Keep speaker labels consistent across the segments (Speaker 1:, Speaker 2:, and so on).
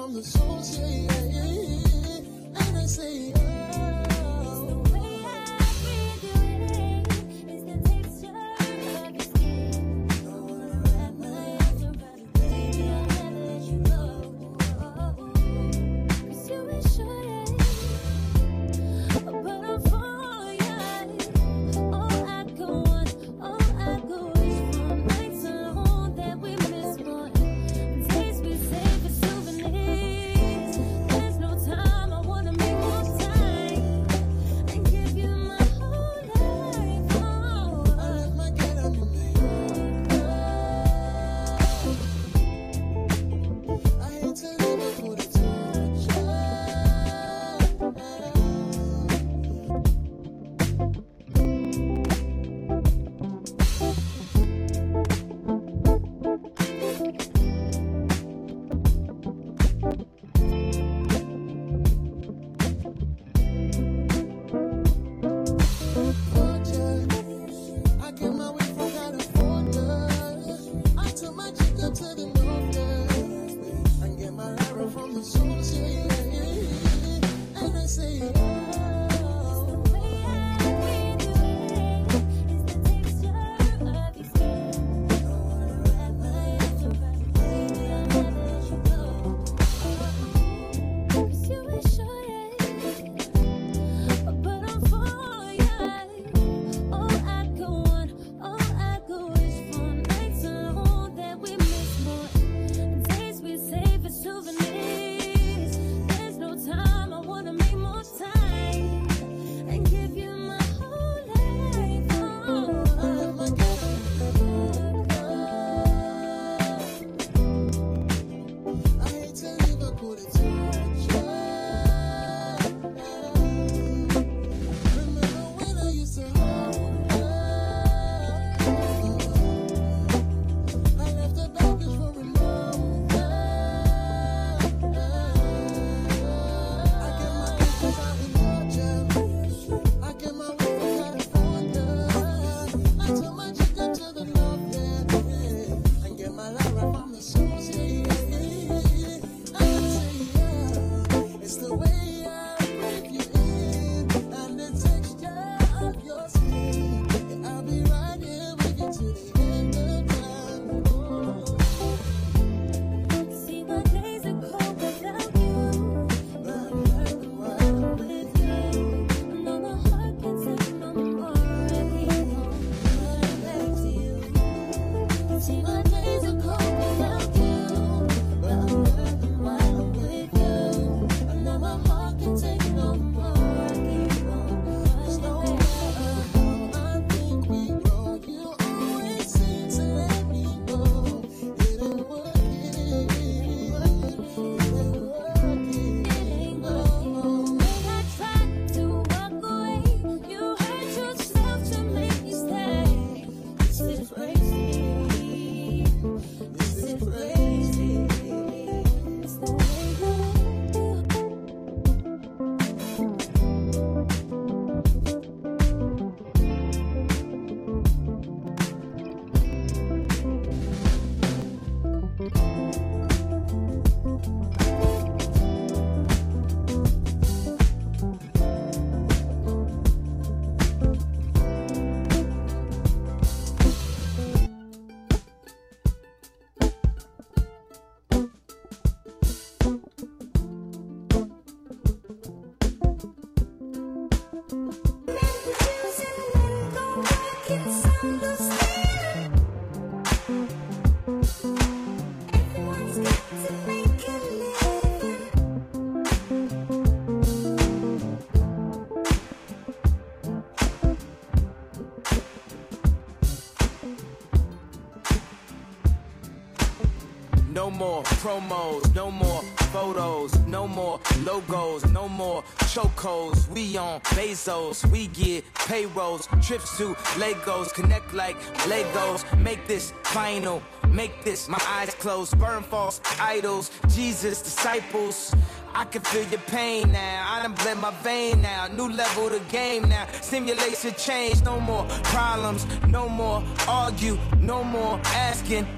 Speaker 1: from the source, yeah. And I say,
Speaker 2: No more promos, no more photos, no more logos, no more chokeholds. We on Bezos, we get payrolls, trips to Legos, connect like Legos. Make this final, make this my eyes closed. Burn false idols, Jesus disciples. I can feel your pain now, I done bled my vein now. New level of the game now, simulation change. No more problems, no more argue, no more asking who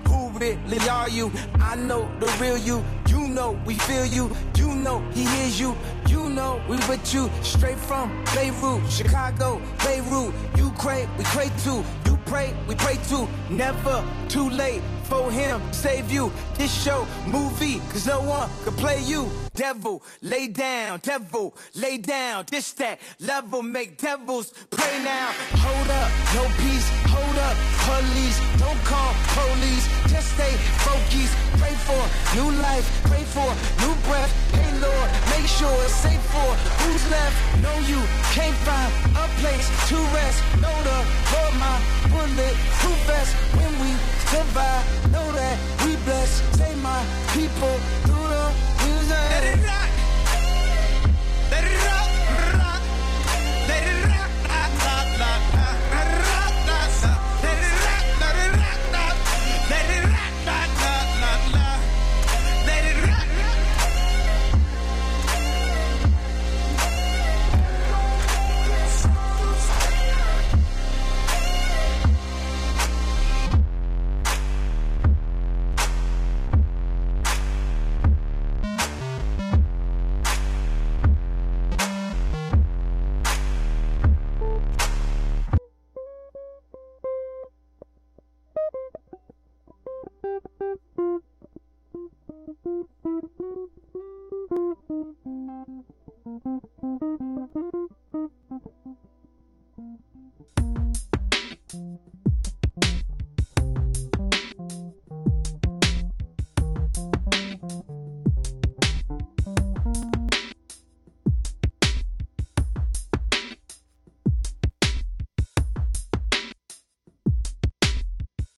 Speaker 2: really are you? I know the real you. You know we feel you. You know he hears you. You know we with you. Straight from Beirut, Chicago, Beirut. You crave, we crave too. You pray, we pray too. Never too late for him, save you. This show, movie, cause no one could play you. Devil, lay down, devil, lay down. This, that, level, make devils pray now. Hold up, no peace, hold up, police. Don't call police, just stay focused. Pray for new life, pray for new breath. Hey Lord, make sure it's safe for who's left. Know you can't find a place to rest. Know the Lord, my bullet, proof vest. When we survive, know that we blessed. Say my people through the music. Let it rock. Let it rock. Rock. Let it rock. Rock. Rock. Rock. Let it rock. Rock. Let it rock. Let it rock. Rock. Let it rock. Rock. Rock. Rock. Rock. Let it rock.
Speaker 1: Thank you.